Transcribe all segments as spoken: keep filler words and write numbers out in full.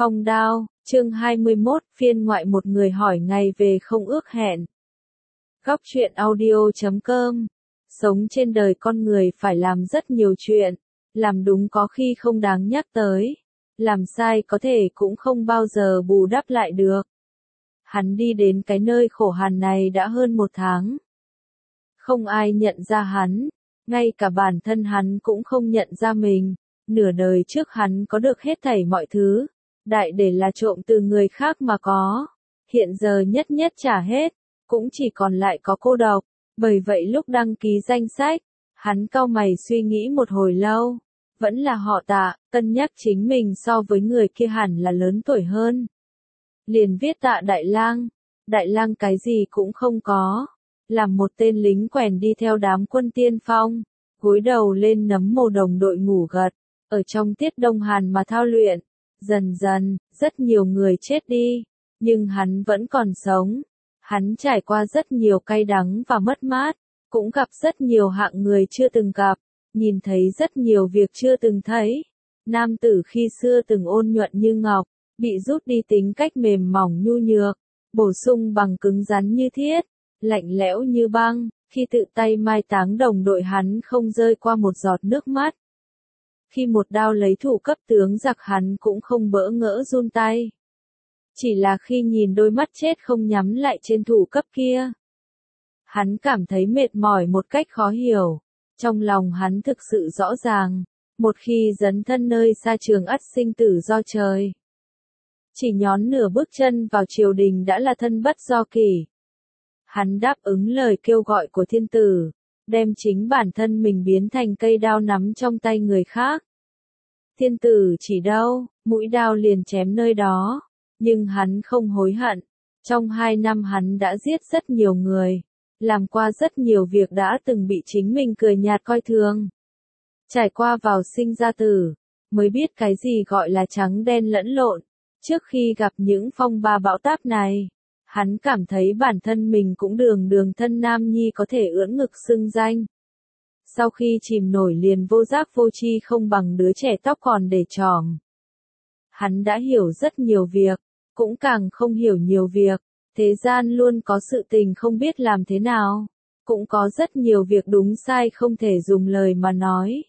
Phong đao, chương hai mươi mốt, phiên ngoại một người hỏi ngày về không ước hẹn. Góc truyện audio chấm com. Sống trên đời con người phải làm rất nhiều chuyện, làm đúng có khi không đáng nhắc tới, làm sai có thể cũng không bao giờ bù đắp lại được. Hắn đi đến cái nơi khổ hàn này đã hơn một tháng. Không ai nhận ra hắn, ngay cả bản thân hắn cũng không nhận ra mình. Nửa đời trước hắn có được hết thảy mọi thứ, đại để là trộm từ người khác mà có. Hiện giờ nhất nhất trả hết, cũng chỉ còn lại có cô độc. Bởi vậy lúc đăng ký danh sách, hắn cau mày suy nghĩ một hồi lâu. Vẫn là họ Tạ, cân nhắc chính mình so với người kia hẳn là lớn tuổi hơn. Liền viết Tạ Đại Lang. Đại Lang cái gì cũng không có, làm một tên lính quèn đi theo đám quân tiên phong, gối đầu lên nấm mồ đồng đội ngủ gật, ở trong tiết đông hàn mà thao luyện. Dần dần, rất nhiều người chết đi, nhưng hắn vẫn còn sống. Hắn trải qua rất nhiều cay đắng và mất mát, cũng gặp rất nhiều hạng người chưa từng gặp, nhìn thấy rất nhiều việc chưa từng thấy. Nam tử khi xưa từng ôn nhuận như ngọc, bị rút đi tính cách mềm mỏng nhu nhược, bổ sung bằng cứng rắn như thiết, lạnh lẽo như băng. Khi tự tay mai táng đồng đội hắn không rơi qua một giọt nước mắt. Khi một đao lấy thủ cấp tướng giặc hắn cũng không bỡ ngỡ run tay. Chỉ là khi nhìn đôi mắt chết không nhắm lại trên thủ cấp kia, hắn cảm thấy mệt mỏi một cách khó hiểu. Trong lòng hắn thực sự rõ ràng, một khi dấn thân nơi xa trường ắt sinh tử do trời. Chỉ nhón nửa bước chân vào triều đình đã là thân bất do kỷ. Hắn đáp ứng lời kêu gọi của thiên tử, đem chính bản thân mình biến thành cây đao nắm trong tay người khác. Thiên tử chỉ đâu, mũi đao liền chém nơi đó, nhưng hắn không hối hận. Trong hai năm hắn đã giết rất nhiều người, làm qua rất nhiều việc đã từng bị chính mình cười nhạt coi thường. Trải qua vào sinh ra tử, mới biết cái gì gọi là trắng đen lẫn lộn. Trước khi gặp những phong ba bão táp này, hắn cảm thấy bản thân mình cũng đường đường thân nam nhi có thể ưỡn ngực xưng danh. Sau khi chìm nổi liền vô giác vô tri không bằng đứa trẻ tóc còn để tròm. Hắn đã hiểu rất nhiều việc, cũng càng không hiểu nhiều việc. Thế gian luôn có sự tình không biết làm thế nào, cũng có rất nhiều việc đúng sai không thể dùng lời mà nói.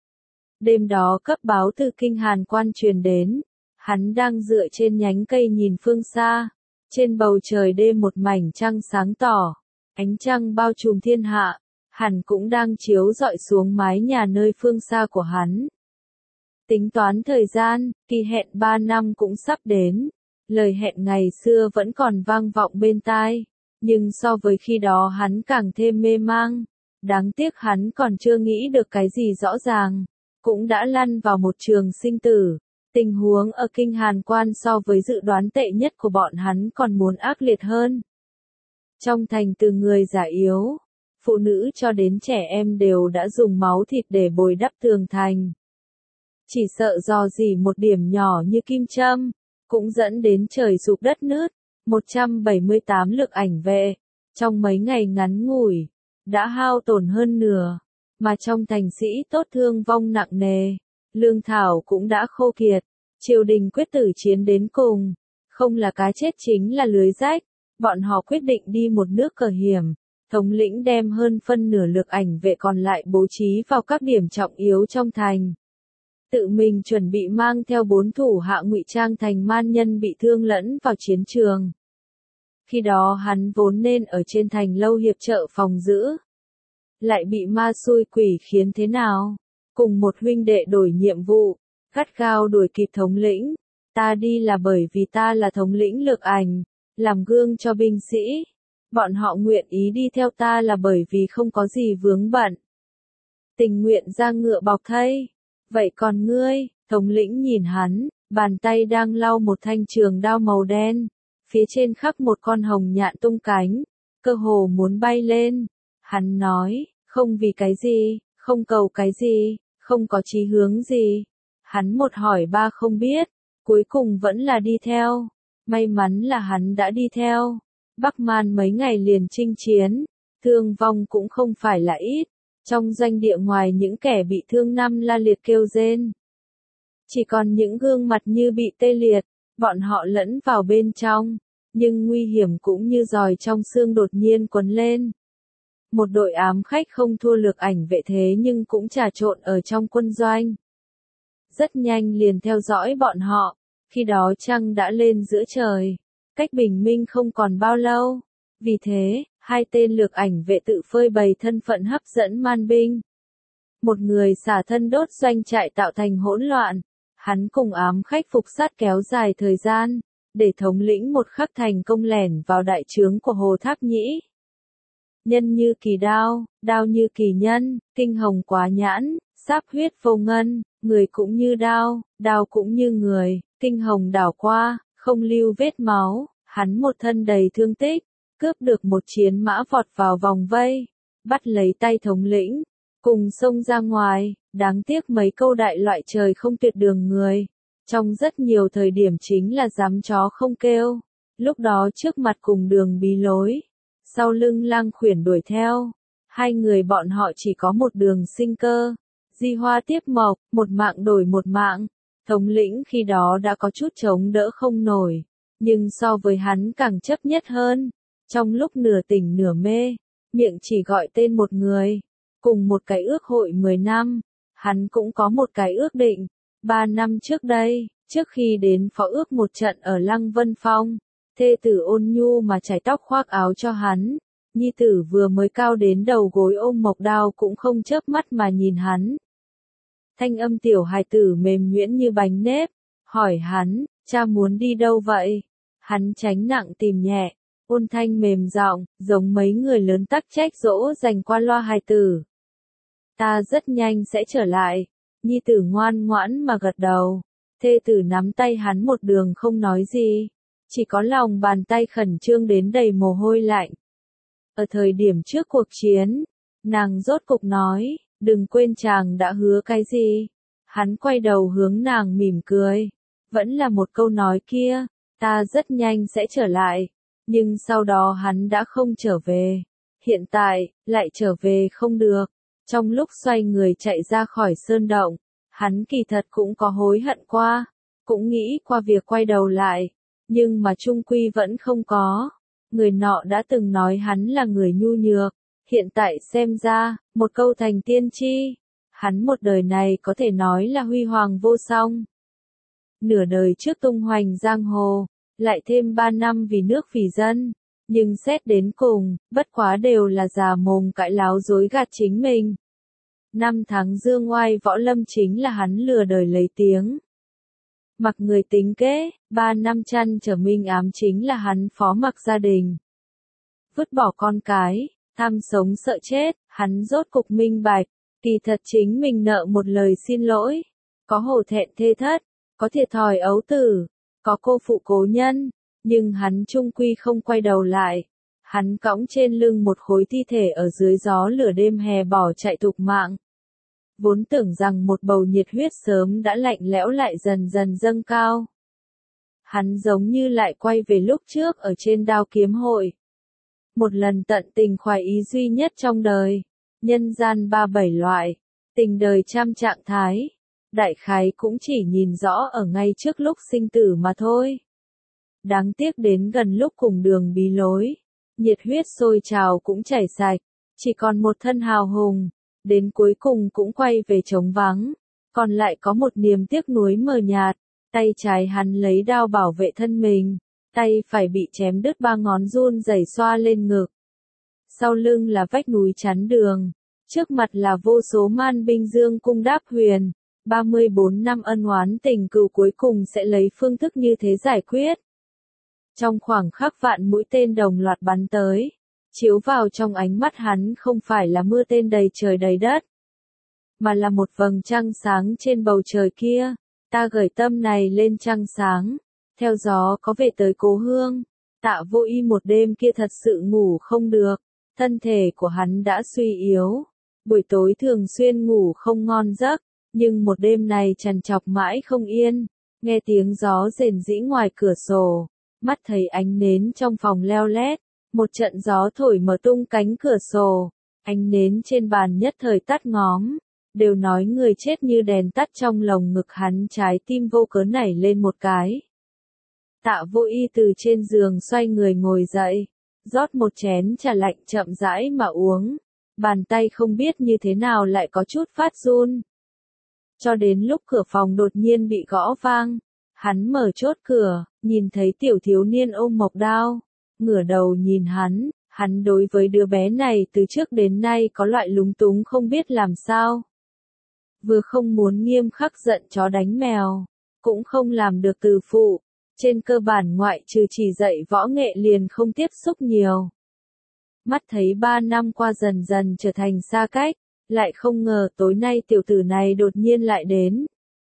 Đêm đó cấp báo từ kinh Hàn Quan truyền đến, hắn đang dựa trên nhánh cây nhìn phương xa. Trên bầu trời đêm một mảnh trăng sáng tỏ, ánh trăng bao trùm thiên hạ, hẳn cũng đang chiếu rọi xuống mái nhà nơi phương xa của hắn. Tính toán thời gian, kỳ hẹn ba năm cũng sắp đến, lời hẹn ngày xưa vẫn còn vang vọng bên tai, nhưng so với khi đó hắn càng thêm mê mang. Đáng tiếc hắn còn chưa nghĩ được cái gì rõ ràng, cũng đã lăn vào một trường sinh tử. Tình huống ở kinh Hàn Quan so với dự đoán tệ nhất của bọn hắn còn muốn ác liệt hơn. Trong thành từ người già yếu, phụ nữ cho đến trẻ em đều đã dùng máu thịt để bồi đắp tường thành. Chỉ sợ dò dỉ một điểm nhỏ như kim châm, cũng dẫn đến trời sụp đất nứt. một trăm bảy mươi tám lực ảnh vệ, trong mấy ngày ngắn ngủi, đã hao tổn hơn nửa, mà trong thành sĩ tốt thương vong nặng nề. Lương thảo cũng đã khô kiệt, triều đình quyết tử chiến đến cùng, không là cá chết chính là lưới rách. Bọn họ quyết định đi một nước cờ hiểm, thống lĩnh đem hơn phân nửa lực ảnh vệ còn lại bố trí vào các điểm trọng yếu trong thành. Tự mình chuẩn bị mang theo bốn thủ hạ ngụy trang thành man nhân bị thương lẫn vào chiến trường. Khi đó hắn vốn nên ở trên thành lâu hiệp trợ phòng giữ, lại bị ma xui quỷ khiến thế nào? Cùng một huynh đệ đổi nhiệm vụ, gắt gao đuổi kịp thống lĩnh. Ta đi là bởi vì ta là thống lĩnh lực ảnh, làm gương cho binh sĩ. Bọn họ nguyện ý đi theo ta là bởi vì không có gì vướng bận. Tình nguyện ra ngựa bọc thây. Vậy còn ngươi? Thống lĩnh nhìn hắn, bàn tay đang lau một thanh trường đao màu đen. Phía trên khắc một con hồng nhạn tung cánh, cơ hồ muốn bay lên. Hắn nói, không vì cái gì, không cầu cái gì, không có chí hướng gì. Hắn một hỏi ba không biết, cuối cùng vẫn là đi theo. May mắn là hắn đã đi theo. Bắc Man mấy ngày liền chinh chiến, thương vong cũng không phải là ít. Trong doanh địa ngoài những kẻ bị thương năm la liệt kêu rên, chỉ còn những gương mặt như bị tê liệt. bọn họ lẫn vào bên trong, nhưng nguy hiểm cũng như giòi trong xương đột nhiên quấn lên. Một đội ám khách không thua lược ảnh vệ thế nhưng cũng trà trộn ở trong quân doanh. Rất nhanh liền theo dõi bọn họ, khi đó trăng đã lên giữa trời, cách bình minh không còn bao lâu. Vì thế, hai tên lược ảnh vệ tự phơi bày thân phận hấp dẫn man binh. Một người xả thân đốt doanh trại tạo thành hỗn loạn, hắn cùng ám khách phục sát kéo dài thời gian, để thống lĩnh một khắc thành công lẻn vào đại trướng của Hồ Tháp Nhĩ. Nhân như kỳ đao, đao như kỳ nhân, kinh hồng quá nhãn, sáp huyết vô ngân, người cũng như đao, đao cũng như người, kinh hồng đảo qua, không lưu vết máu, hắn một thân đầy thương tích, cướp được một chiến mã vọt vào vòng vây, bắt lấy tay thống lĩnh, cùng xông ra ngoài, đáng tiếc mấy câu đại loại trời không tuyệt đường người. Trong rất nhiều thời điểm chính là dám chó không kêu, lúc đó trước mặt cùng đường bí lối, sau lưng Lang Khuyển đuổi theo, hai người bọn họ chỉ có một đường sinh cơ, di hoa tiếp mộc, một mạng đổi một mạng, thống lĩnh khi đó đã có chút chống đỡ không nổi, nhưng so với hắn càng chấp nhất hơn, trong lúc nửa tỉnh nửa mê, miệng chỉ gọi tên một người, cùng một cái ước hội mười năm, hắn cũng có một cái ước định. Ba năm trước đây, trước khi đến phó ước một trận ở Lăng Vân Phong, thê tử ôn nhu mà chải tóc khoác áo cho hắn, nhi tử vừa mới cao đến đầu gối ôm mộc đao cũng không chớp mắt mà nhìn hắn. Thanh âm tiểu hài tử mềm nhuyễn như bánh nếp, hỏi hắn, cha muốn đi đâu vậy? Hắn tránh nặng tìm nhẹ, ôn thanh mềm giọng, giống mấy người lớn tắc trách dỗ dành qua loa hài tử. Ta rất nhanh sẽ trở lại. Nhi tử ngoan ngoãn mà gật đầu, thê tử nắm tay hắn một đường không nói gì, chỉ có lòng bàn tay khẩn trương đến đầy mồ hôi lạnh. Ở thời điểm trước cuộc chiến, nàng rốt cục nói, đừng quên chàng đã hứa cái gì. Hắn quay đầu hướng nàng mỉm cười, vẫn là một câu nói kia, ta rất nhanh sẽ trở lại, nhưng sau đó hắn đã không trở về, hiện tại, lại trở về không được. Trong lúc xoay người chạy ra khỏi sơn động, hắn kỳ thật cũng có hối hận qua, cũng nghĩ qua việc quay đầu lại, nhưng mà chung quy vẫn không có. Người nọ đã từng nói hắn là người nhu nhược, hiện tại xem ra, một câu thành tiên tri, hắn một đời này có thể nói là huy hoàng vô song. Nửa đời trước tung hoành giang hồ, lại thêm ba năm vì nước vì dân. Nhưng xét đến cùng, bất quá đều là già mồm cãi láo dối gạt chính mình. Năm tháng dương oai võ lâm chính là hắn lừa đời lấy tiếng. Mặc người tính kế, ba năm chăn trở minh ám chính là hắn phó mặc gia đình. Vứt bỏ con cái, tham sống sợ chết, hắn rốt cục minh bạch, kỳ thật chính mình nợ một lời xin lỗi. Có hổ thẹn thê thất, có thiệt thòi ấu tử, có cô phụ cố nhân. Nhưng hắn chung quy không quay đầu lại, hắn cõng trên lưng một khối thi thể ở dưới gió lửa đêm hè bỏ chạy thục mạng. Vốn tưởng rằng một bầu nhiệt huyết sớm đã lạnh lẽo lại dần dần dâng cao. Hắn giống như lại quay về lúc trước ở trên đao kiếm hội. Một lần tận tình khoái ý duy nhất trong đời, nhân gian ba bảy loại, tình đời trăm trạng thái, đại khái cũng chỉ nhìn rõ ở ngay trước lúc sinh tử mà thôi. Đáng tiếc đến gần lúc cùng đường bí lối, nhiệt huyết sôi trào cũng chảy sạch, chỉ còn một thân hào hùng, đến cuối cùng cũng quay về trống vắng, còn lại có một niềm tiếc nuối mờ nhạt, tay trái hắn lấy đao bảo vệ thân mình, tay phải bị chém đứt ba ngón run rẩy xoa lên ngực. Sau lưng là vách núi chắn đường, trước mặt là vô số man binh dương cung đáp huyền, ba mươi bốn năm ân oán tình cừu cuối cùng sẽ lấy phương thức như thế giải quyết. Trong khoảng khắc vạn mũi tên đồng loạt bắn tới, chiếu vào trong ánh mắt hắn không phải là mưa tên đầy trời đầy đất, mà là một vầng trăng sáng trên bầu trời kia. Ta gửi tâm này lên trăng sáng, theo gió có về tới cố hương. Tạ Vô Y một đêm kia thật sự ngủ không được, thân thể của hắn đã suy yếu, buổi tối thường xuyên ngủ không ngon giấc, nhưng một đêm này trằn trọc mãi không yên, nghe tiếng gió rền rĩ ngoài cửa sổ. Mắt thấy ánh nến trong phòng leo lét, một trận gió thổi mở tung cánh cửa sổ, ánh nến trên bàn nhất thời tắt ngóm, đều nói người chết như đèn tắt trong lồng ngực hắn trái tim vô cớ nảy lên một cái. Tạ Vô Y từ trên giường xoay người ngồi dậy, rót một chén trà lạnh chậm rãi mà uống, bàn tay không biết như thế nào lại có chút phát run. Cho đến lúc cửa phòng đột nhiên bị gõ vang, hắn mở chốt cửa, nhìn thấy tiểu thiếu niên ôm mộc đao, ngửa đầu nhìn hắn, hắn đối với đứa bé này từ trước đến nay có loại lúng túng không biết làm sao. Vừa không muốn nghiêm khắc giận chó đánh mèo, cũng không làm được từ phụ, trên cơ bản ngoại trừ chỉ dạy võ nghệ liền không tiếp xúc nhiều. Mắt thấy ba năm qua dần dần trở thành xa cách, lại không ngờ tối nay tiểu tử này đột nhiên lại đến.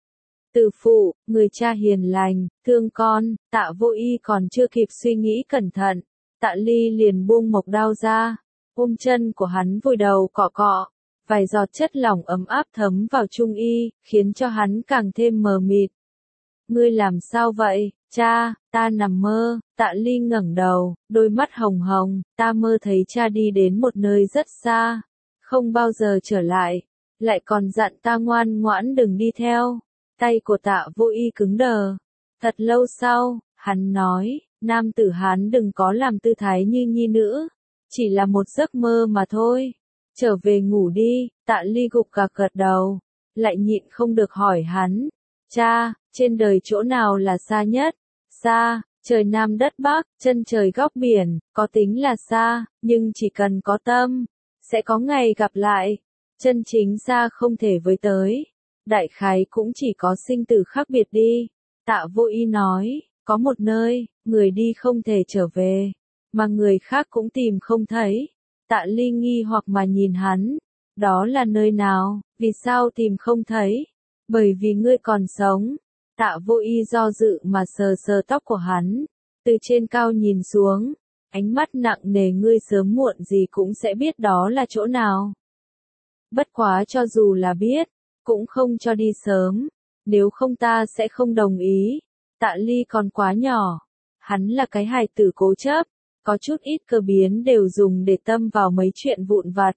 Từ phụ, người cha hiền lành, thương con, Tạ Vô Y còn chưa kịp suy nghĩ cẩn thận, Tạ Ly liền buông mộc đao ra, ôm chân của hắn vùi đầu cọ cọ, vài giọt chất lỏng ấm áp thấm vào trung y, khiến cho hắn càng thêm mờ mịt. Ngươi làm sao vậy, cha? Ta nằm mơ. Tạ Ly ngẩng đầu, đôi mắt hồng hồng, ta mơ thấy cha đi đến một nơi rất xa, không bao giờ trở lại, lại còn dặn ta ngoan ngoãn đừng đi theo. Tay của Tạ Vô Y cứng đờ. Thật lâu sau, hắn nói, nam tử Hán đừng có làm tư thái như nhi nữ, chỉ là một giấc mơ mà thôi. Trở về ngủ đi. Tạ Ly gục gạc gật đầu, lại nhịn không được hỏi hắn, cha, trên đời chỗ nào là xa nhất? Xa, trời Nam đất Bắc, chân trời góc biển, có tính là xa, nhưng chỉ cần có tâm, sẽ có ngày gặp lại. Chân chính xa không thể với tới. Đại khái cũng chỉ có sinh tử khác biệt đi. Tạ Vô Y nói, có một nơi, người đi không thể trở về, mà người khác cũng tìm không thấy. Tạ Ly nghi hoặc mà nhìn hắn, đó là nơi nào, vì sao tìm không thấy? Bởi vì ngươi còn sống. Tạ Vô Y do dự mà sờ sờ tóc của hắn, từ trên cao nhìn xuống, ánh mắt nặng nề, ngươi sớm muộn gì cũng sẽ biết đó là chỗ nào. Bất quá cho dù là biết, cũng không cho đi sớm, nếu không ta sẽ không đồng ý. Tạ Ly còn quá nhỏ, hắn là cái hài tử cố chấp, có chút ít cơ biến đều dùng để tâm vào mấy chuyện vụn vặt.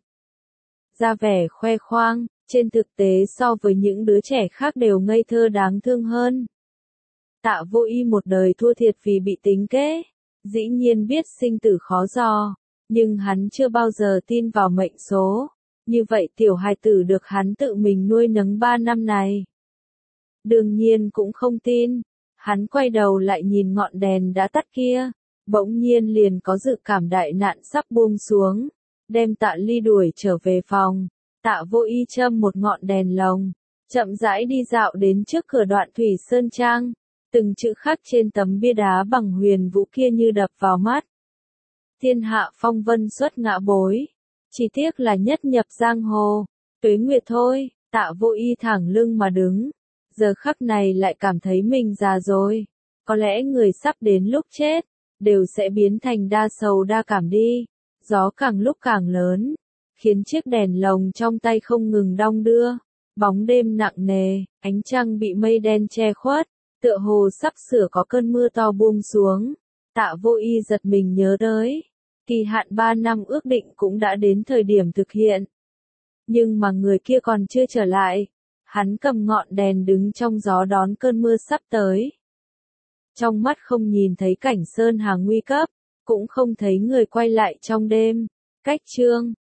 Ra vẻ khoe khoang, trên thực tế so với những đứa trẻ khác đều ngây thơ đáng thương hơn. Tạ Vô Y một đời thua thiệt vì bị tính kế, dĩ nhiên biết sinh tử khó dò, nhưng hắn chưa bao giờ tin vào mệnh số. Như vậy tiểu hài tử được hắn tự mình nuôi nấng ba năm này, đương nhiên cũng không tin. Hắn quay đầu lại nhìn ngọn đèn đã tắt kia, bỗng nhiên liền có dự cảm đại nạn sắp buông xuống, đem Tạ Ly đuổi trở về phòng. Tạ Vô Y châm một ngọn đèn lồng, chậm rãi đi dạo đến trước cửa Đoạn Thủy Sơn Trang, từng chữ khắc trên tấm bia đá bằng huyền vũ kia như đập vào mắt. Thiên hạ phong vân xuất ngã bối, chỉ tiếc là nhất nhập giang hồ, tuế nguyệt thôi. Tạ Vô Y thẳng lưng mà đứng, giờ khắc này lại cảm thấy mình già rồi, có lẽ người sắp đến lúc chết, đều sẽ biến thành đa sầu đa cảm đi. Gió càng lúc càng lớn, khiến chiếc đèn lồng trong tay không ngừng đong đưa, bóng đêm nặng nề, ánh trăng bị mây đen che khuất, tựa hồ sắp sửa có cơn mưa to buông xuống. Tạ Vô Y giật mình nhớ tới, kỳ hạn ba năm ước định cũng đã đến thời điểm thực hiện. Nhưng mà người kia còn chưa trở lại, hắn cầm ngọn đèn đứng trong gió đón cơn mưa sắp tới. Trong mắt không nhìn thấy cảnh sơn hà nguy cấp, cũng không thấy người quay lại trong đêm. Cách chương